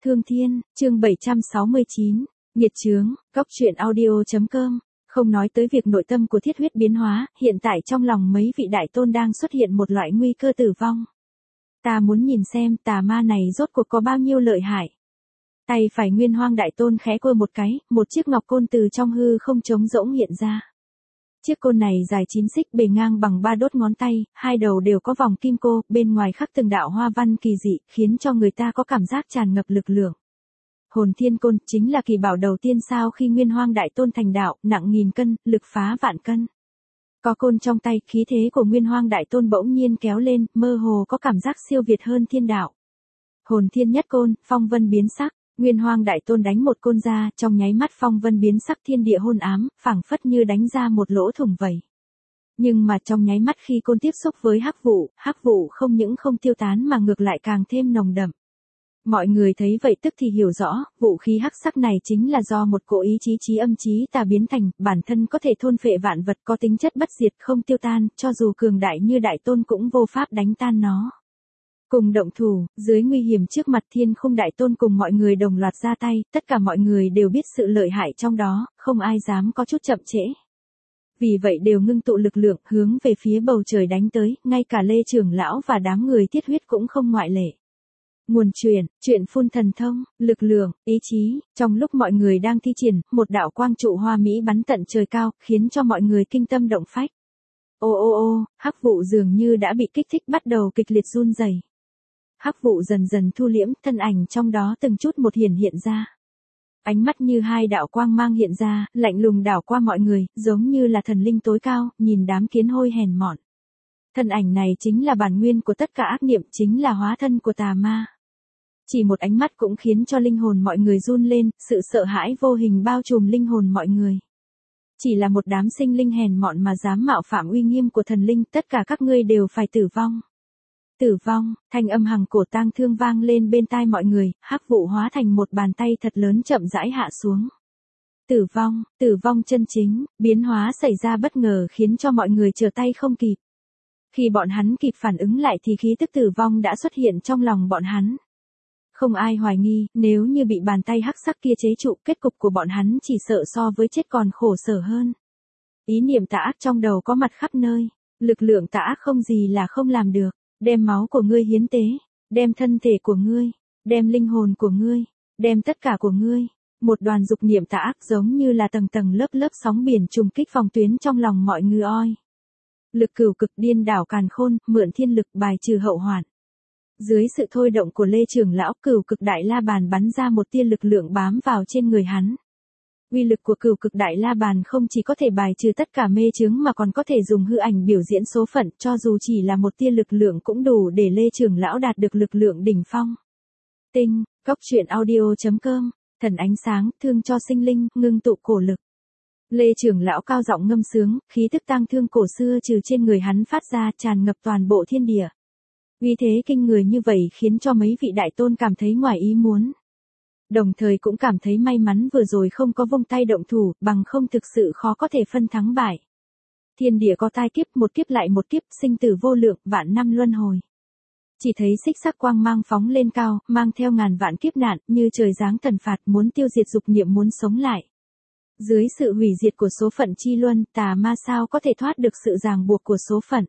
Thương Thiên, chương 769, Nhiệt chướng, Cóc truyện audio.com. Không nói tới việc nội tâm của Thiết Huyết biến hóa, hiện tại trong lòng mấy vị đại tôn đang xuất hiện một loại nguy cơ tử vong. Ta muốn nhìn xem tà ma này rốt cuộc có bao nhiêu lợi hại. Tay phải Nguyên Hoang đại tôn khẽ quơ một cái, một chiếc ngọc côn từ trong hư không trống rỗng hiện ra. Chiếc côn này dài 9 xích, bề ngang bằng 3 đốt ngón tay, hai đầu đều có vòng kim cô, bên ngoài khắc từng đạo hoa văn kỳ dị, khiến cho người ta có cảm giác tràn ngập lực lượng. Hồn Thiên Côn chính là kỳ bảo đầu tiên sau khi Nguyên Hoang đại tôn thành đạo, nặng 1000 cân, lực phá vạn cân. Có côn trong tay, khí thế của Nguyên Hoang đại tôn bỗng nhiên kéo lên, mơ hồ có cảm giác siêu việt hơn thiên đạo. Hồn Thiên Nhất Côn, phong vân biến sắc. Nguyên Hoang đại tôn đánh một côn ra, trong nháy mắt phong vân biến sắc, thiên địa hôn ám, phảng phất như đánh ra một lỗ thủng vậy. Nhưng mà trong nháy mắt khi côn tiếp xúc với hắc vụ không những không tiêu tán mà ngược lại càng thêm nồng đậm. Mọi người thấy vậy tức thì hiểu rõ, vũ khí hắc sắc này chính là do một cỗ ý chí trí âm trí tà biến thành, bản thân có thể thôn phệ vạn vật, có tính chất bất diệt không tiêu tan, cho dù cường đại như đại tôn cũng vô pháp đánh tan nó. Cùng động thủ, dưới nguy hiểm trước mặt Thiên Khung đại tôn cùng mọi người đồng loạt ra tay, tất cả mọi người đều biết sự lợi hại trong đó, không ai dám có chút chậm trễ. Vì vậy đều ngưng tụ lực lượng hướng về phía bầu trời đánh tới, ngay cả Lê trưởng lão và đám người Thiết Huyết cũng không ngoại lệ. Nguồn chuyện phun thần thông, lực lượng, ý chí, trong lúc mọi người đang thi triển, một đạo quang trụ hoa mỹ bắn tận trời cao, khiến cho mọi người kinh tâm động phách. Ô, hắc vụ dường như đã bị kích thích bắt đầu kịch liệt run rẩy. Hắc vụ dần dần thu liễm, thân ảnh trong đó từng chút một hiện ra. Ánh mắt như hai đạo quang mang hiện ra, lạnh lùng đảo qua mọi người, giống như là thần linh tối cao, nhìn đám kiến hôi hèn mọn. Thân ảnh này chính là bản nguyên của tất cả ác niệm, chính là hóa thân của tà ma. Chỉ một ánh mắt cũng khiến cho linh hồn mọi người run lên, sự sợ hãi vô hình bao trùm linh hồn mọi người. Chỉ là một đám sinh linh hèn mọn mà dám mạo phạm uy nghiêm của thần linh, tất cả các ngươi đều phải tử vong. Tử vong, thanh âm hằng cổ tang thương vang lên bên tai mọi người, hắc vụ hóa thành một bàn tay thật lớn chậm rãi hạ xuống. Tử vong chân chính, biến hóa xảy ra bất ngờ khiến cho mọi người trở tay không kịp. Khi bọn hắn kịp phản ứng lại thì khí tức tử vong đã xuất hiện trong lòng bọn hắn. Không ai hoài nghi, nếu như bị bàn tay hắc sắc kia chế trụ, kết cục của bọn hắn chỉ sợ so với chết còn khổ sở hơn. Ý niệm tà ác trong đầu có mặt khắp nơi, lực lượng tà ác không gì là không làm được. Đem máu của ngươi hiến tế, đem thân thể của ngươi, đem linh hồn của ngươi, đem tất cả của ngươi. Một đoàn dục niệm tà ác giống như là tầng tầng lớp lớp sóng biển trùng kích phòng tuyến trong lòng mọi người oi. Lực cửu cực điên đảo càn khôn, mượn thiên lực bài trừ hậu hoạn. Dưới sự thôi động của Lê trưởng lão, cửu cực đại la bàn bắn ra một tia lực lượng bám vào trên người hắn. Uy lực của cửu cực đại la bàn không chỉ có thể bài trừ tất cả mê chướng mà còn có thể dùng hư ảnh biểu diễn số phận, cho dù chỉ là một tia lực lượng cũng đủ để Lê trưởng lão đạt được lực lượng đỉnh phong. Tinh, Cóc truyện audio.com, thần ánh sáng, thương cho sinh linh, ngưng tụ cổ lực. Lê trưởng lão cao giọng ngâm sướng, khí tức tang thương cổ xưa trừ trên người hắn phát ra, tràn ngập toàn bộ thiên địa. Uy thế kinh người như vậy khiến cho mấy vị đại tôn cảm thấy ngoài ý muốn. Đồng thời cũng cảm thấy may mắn vừa rồi không có vung tay động thủ, bằng không thực sự khó có thể phân thắng bại. Thiên địa có tai kiếp, một kiếp lại một kiếp, sinh tử vô lượng, vạn năm luân hồi. Chỉ thấy xích sắc quang mang phóng lên cao, mang theo ngàn vạn kiếp nạn, như trời giáng thần phạt, muốn tiêu diệt dục niệm, muốn sống lại. Dưới sự hủy diệt của số phận chi luân, tà ma sao có thể thoát được sự ràng buộc của số phận.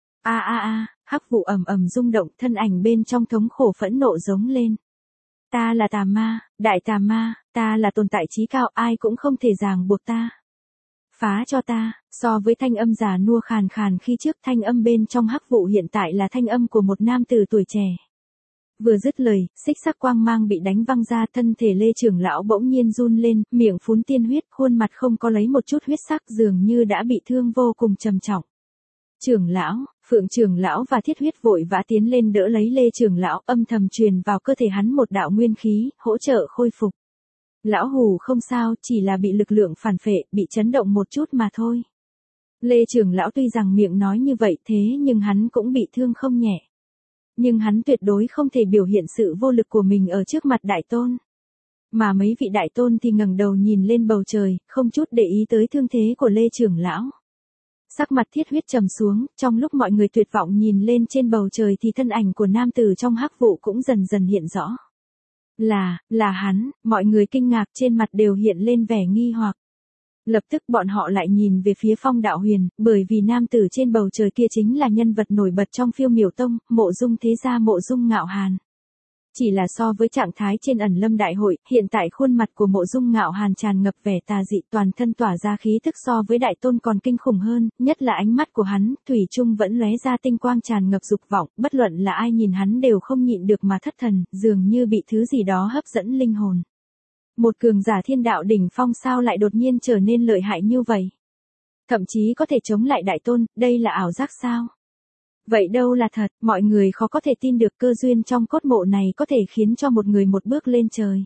Hắc vụ ầm ầm rung động, thân ảnh bên trong thống khổ phẫn nộ giống lên. Ta là tà ma, đại tà ma, ta là tồn tại trí cao, ai cũng không thể ràng buộc ta. Phá cho ta, so với thanh âm già nua khàn khàn khi trước, thanh âm bên trong hắc vụ hiện tại là thanh âm của một nam tử tuổi trẻ. Vừa dứt lời, xích sắc quang mang bị đánh văng ra, thân thể Lê trưởng lão bỗng nhiên run lên, miệng phún tiên huyết, khuôn mặt không có lấy một chút huyết sắc, dường như đã bị thương vô cùng trầm trọng. Trưởng lão, Phượng trưởng lão và Thiết Huyết vội vã tiến lên đỡ lấy Lê trưởng lão, âm thầm truyền vào cơ thể hắn một đạo nguyên khí, hỗ trợ khôi phục. Lão hù không sao, chỉ là bị lực lượng phản phệ, bị chấn động một chút mà thôi. Lê trưởng lão tuy rằng miệng nói như vậy thế nhưng hắn cũng bị thương không nhẹ. Nhưng hắn tuyệt đối không thể biểu hiện sự vô lực của mình ở trước mặt đại tôn. Mà mấy vị đại tôn thì ngẩng đầu nhìn lên bầu trời, không chút để ý tới thương thế của Lê trưởng lão. Sắc mặt Thiết Huyết trầm xuống, trong lúc mọi người tuyệt vọng nhìn lên trên bầu trời thì thân ảnh của nam tử trong hắc vụ cũng dần dần hiện rõ. Là hắn, mọi người kinh ngạc trên mặt đều hiện lên vẻ nghi hoặc. Lập tức bọn họ lại nhìn về phía Phong Đạo Huyền, bởi vì nam tử trên bầu trời kia chính là nhân vật nổi bật trong Phiêu Miểu Tông, Mộ Dung thế gia Mộ Dung Ngạo Hàn. Chỉ là so với trạng thái trên ẩn lâm đại hội, hiện tại khuôn mặt của Mộ Dung Ngạo Hàn tràn ngập vẻ tà dị, toàn thân tỏa ra khí tức so với đại tôn còn kinh khủng hơn, nhất là ánh mắt của hắn, thủy chung vẫn lóe ra tinh quang tràn ngập dục vọng, bất luận là ai nhìn hắn đều không nhịn được mà thất thần, dường như bị thứ gì đó hấp dẫn linh hồn. Một cường giả thiên đạo đỉnh phong sao lại đột nhiên trở nên lợi hại như vậy? Thậm chí có thể chống lại đại tôn, đây là ảo giác sao? Vậy đâu là thật, mọi người khó có thể tin được cơ duyên trong cốt mộ này có thể khiến cho một người một bước lên trời.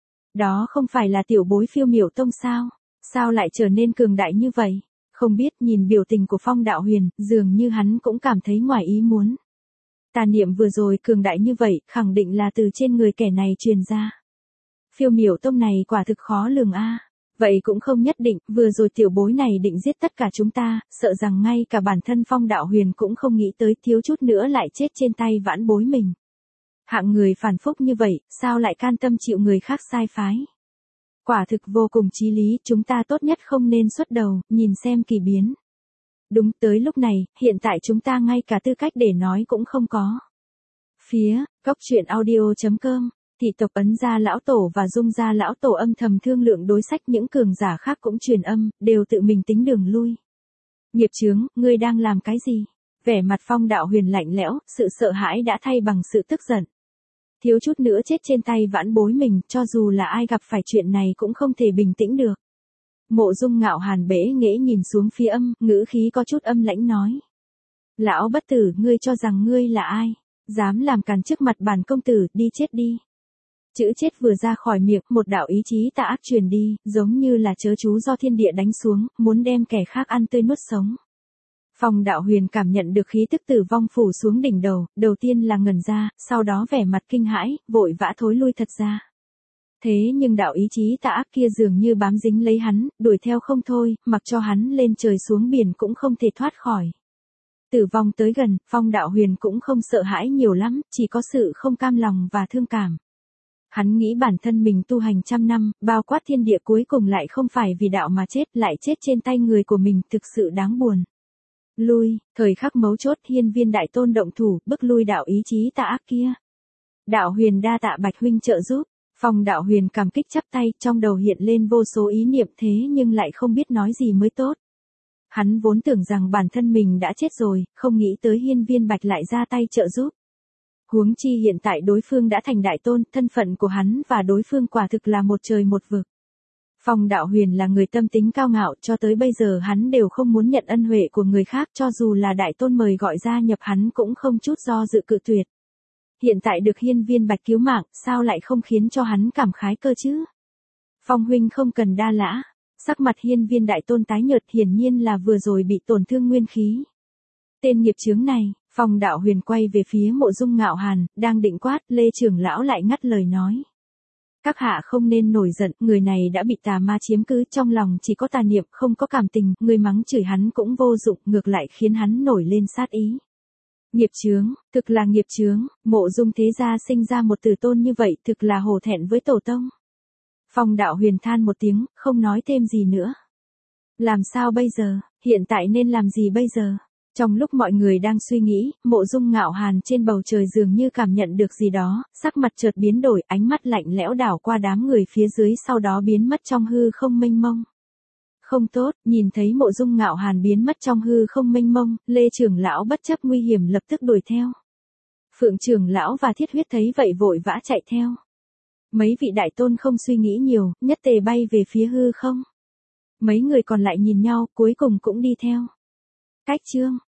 Đó không phải là tiểu bối Phiêu Miểu Tông sao? Sao lại trở nên cường đại như vậy? Không biết nhìn biểu tình của Phong Đạo Huyền, dường như hắn cũng cảm thấy ngoài ý muốn. Tà niệm vừa rồi cường đại như vậy, khẳng định là từ trên người kẻ này truyền ra. Phiêu Miểu Tông này quả thực khó lường a. Vậy cũng không nhất định, vừa rồi tiểu bối này định giết tất cả chúng ta, sợ rằng ngay cả bản thân Phong Đạo Huyền cũng không nghĩ tới, thiếu chút nữa lại chết trên tay vãn bối mình. Hạng người phản phúc như vậy, sao lại can tâm chịu người khác sai phái? Quả thực vô cùng chí lý, chúng ta tốt nhất không nên xuất đầu, nhìn xem kỳ biến. Đúng, tới lúc này, hiện tại chúng ta ngay cả tư cách để nói cũng không có. Phía, coctruyện.audio.com, thị tộc Ấn gia lão tổ và Dung gia lão tổ âm thầm thương lượng đối sách, những cường giả khác cũng truyền âm, đều tự mình tính đường lui. Nghiệp chướng, ngươi đang làm cái gì? Vẻ mặt Phong Đạo Huyền lạnh lẽo, sự sợ hãi đã thay bằng sự tức giận. Thiếu chút nữa chết trên tay vãn bối mình, cho dù là ai gặp phải chuyện này cũng không thể bình tĩnh được. Mộ Dung Ngạo Hàn bẽ nghễ nhìn xuống phía ngữ khí có chút âm lãnh nói. Lão bất tử, ngươi cho rằng ngươi là ai? Dám làm càn trước mặt bản công tử, đi chết đi. Chữ chết vừa ra khỏi miệng, một đạo ý chí tà ác truyền đi, giống như là chớ chú do thiên địa đánh xuống, muốn đem kẻ khác ăn tươi nuốt sống. Phong Đạo Huyền cảm nhận được khí tức tử vong phủ xuống đỉnh đầu, đầu tiên là ngẩn ra, sau đó vẻ mặt kinh hãi, vội vã thối lui thật ra. Thế nhưng đạo ý chí tà ác kia dường như bám dính lấy hắn, đuổi theo không thôi, mặc cho hắn lên trời xuống biển cũng không thể thoát khỏi. Tử vong tới gần, Phong Đạo Huyền cũng không sợ hãi nhiều lắm, chỉ có sự không cam lòng và thương cảm. Hắn nghĩ bản thân mình tu hành trăm năm, bao quát thiên địa cuối cùng lại không phải vì đạo mà chết, lại chết trên tay người của mình, thực sự đáng buồn. Lui, thời khắc mấu chốt, Hiên Viên đại tôn động thủ, bức lui đạo ý chí tà ác kia. Đạo Huyền đa tạ Bạch huynh trợ giúp. Phong Đạo Huyền cảm kích chắp tay, trong đầu hiện lên vô số ý niệm, thế nhưng lại không biết nói gì mới tốt. Hắn vốn tưởng rằng bản thân mình đã chết rồi, không nghĩ tới Hiên Viên Bạch lại ra tay trợ giúp. Huống chi hiện tại đối phương đã thành đại tôn, thân phận của hắn và đối phương quả thực là một trời một vực. Phong Đạo Huyền là người tâm tính cao ngạo, cho tới bây giờ hắn đều không muốn nhận ân huệ của người khác, cho dù là đại tôn mời gọi gia nhập hắn cũng không chút do dự cự tuyệt. Hiện tại được Hiên Viên Bạch cứu mạng, sao lại không khiến cho hắn cảm khái cơ chứ? Phong huynh không cần đa lã. Sắc mặt Hiên Viên đại tôn tái nhợt, hiển nhiên là vừa rồi bị tổn thương nguyên khí. Tên nghiệp chướng này, Phong Đạo Huyền quay về phía Mộ Dung Ngạo Hàn, đang định quát, Lê trưởng lão lại ngắt lời nói. Các hạ không nên nổi giận, người này đã bị tà ma chiếm cứ, trong lòng chỉ có tà niệm, không có cảm tình, người mắng chửi hắn cũng vô dụng, ngược lại khiến hắn nổi lên sát ý. Nghiệp chướng, thực là nghiệp chướng, Mộ Dung thế gia sinh ra một tử tôn như vậy, thực là hổ thẹn với tổ tông. Phong Đạo Huyền than một tiếng, không nói thêm gì nữa. Làm sao bây giờ, hiện tại nên làm gì bây giờ? Trong lúc mọi người đang suy nghĩ, Mộ Dung Ngạo Hàn trên bầu trời dường như cảm nhận được gì đó, sắc mặt chợt biến đổi, ánh mắt lạnh lẽo đảo qua đám người phía dưới, sau đó biến mất trong hư không mênh mông. Không tốt, nhìn thấy Mộ Dung Ngạo Hàn biến mất trong hư không mênh mông, Lê trưởng lão bất chấp nguy hiểm lập tức đuổi theo. Phượng trưởng lão và Thiết Huyết thấy vậy vội vã chạy theo. Mấy vị đại tôn không suy nghĩ nhiều, nhất tề bay về phía hư không. Mấy người còn lại nhìn nhau, cuối cùng cũng đi theo. Cách chương